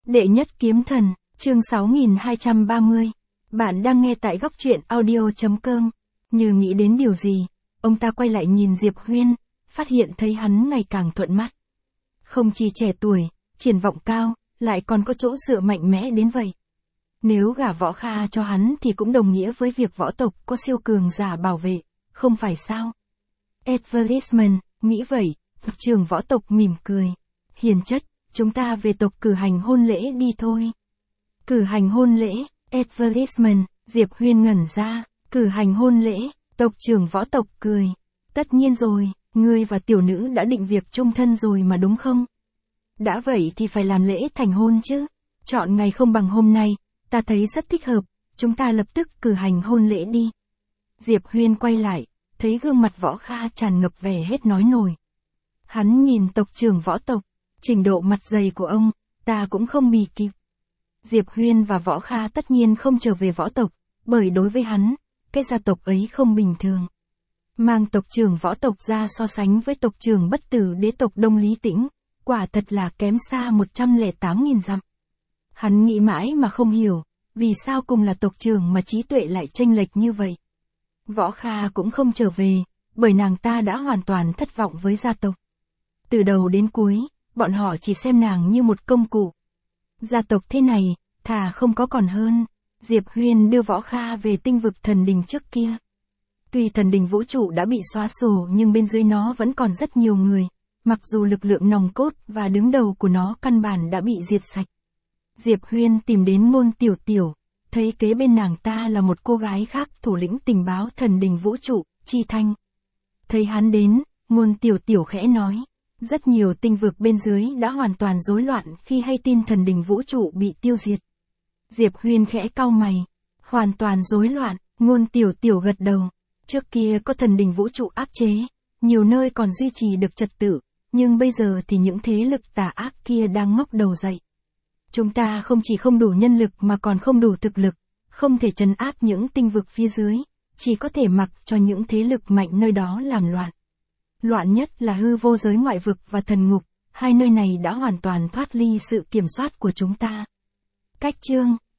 Đệ nhất kiếm thần, chương 6230. Bạn đang nghe tại góc truyện audio.com. Như nghĩ đến điều gì, ông ta quay lại nhìn Diệp Huyên, phát hiện thấy hắn ngày càng thuận mắt. Không chỉ trẻ tuổi, triển vọng cao, lại còn có chỗ dựa mạnh mẽ đến vậy. Nếu gả Võ Kha cho hắn thì cũng đồng nghĩa với việc võ tộc có siêu cường giả bảo vệ, không phải sao? Advertisement, nghĩ vậy, tộc trưởng võ tộc mỉm cười. Hiền chất, chúng ta về tộc cử hành hôn lễ đi thôi. Cử hành hôn lễ, advertisement, Diệp Huyên ngẩn ra, cử hành hôn lễ, tộc trưởng võ tộc cười. Tất nhiên rồi, ngươi và tiểu nữ đã định việc chung thân rồi mà đúng không? Đã vậy thì phải làm lễ thành hôn chứ. Chọn ngày không bằng hôm nay, ta thấy rất thích hợp, chúng ta lập tức cử hành hôn lễ đi. Diệp Huyên quay lại, thấy gương mặt Võ Kha tràn ngập vẻ hết nói nổi. Hắn nhìn tộc trưởng võ tộc, trình độ mặt dày của ông, ta cũng không bì kịp. Diệp Huyên và Võ Kha tất nhiên không trở về võ tộc, bởi đối với hắn, cái gia tộc ấy không bình thường. Mang tộc trưởng võ tộc ra so sánh với tộc trưởng bất tử đế tộc Đông Lý Tĩnh, quả thật là kém xa 108.000 dặm. Hắn nghĩ mãi mà không hiểu, vì sao cùng là tộc trưởng mà trí tuệ lại chênh lệch như vậy. Võ Kha cũng không trở về, bởi nàng ta đã hoàn toàn thất vọng với gia tộc. Từ đầu đến cuối, bọn họ chỉ xem nàng như một công cụ. Gia tộc thế này, thà không có còn hơn. Diệp Huyên đưa Võ Kha về tinh vực thần đình trước kia. Tuy thần đình vũ trụ đã bị xóa sổ nhưng bên dưới nó vẫn còn rất nhiều người, mặc dù lực lượng nòng cốt và đứng đầu của nó căn bản đã bị diệt sạch. Diệp Huyên tìm đến Ngôn Tiểu Tiểu, thấy kế bên nàng ta là một cô gái khác, thủ lĩnh tình báo thần đình vũ trụ, Chi Thanh. Thấy hắn đến, Ngôn Tiểu Tiểu khẽ nói, rất nhiều tinh vực bên dưới đã hoàn toàn rối loạn khi hay tin thần đình vũ trụ bị tiêu diệt. Diệp Huyên khẽ cau mày, hoàn toàn rối loạn, Ngôn Tiểu Tiểu gật đầu. Trước kia có thần đình vũ trụ áp chế, nhiều nơi còn duy trì được trật tự, nhưng bây giờ thì những thế lực tà ác kia đang ngóc đầu dậy. Chúng ta không chỉ không đủ nhân lực mà còn không đủ thực lực, không thể trấn áp những tinh vực phía dưới, chỉ có thể mặc cho những thế lực mạnh nơi đó làm loạn. Loạn nhất là hư vô giới ngoại vực và thần ngục, hai nơi này đã hoàn toàn thoát ly sự kiểm soát của chúng ta. Cách chương,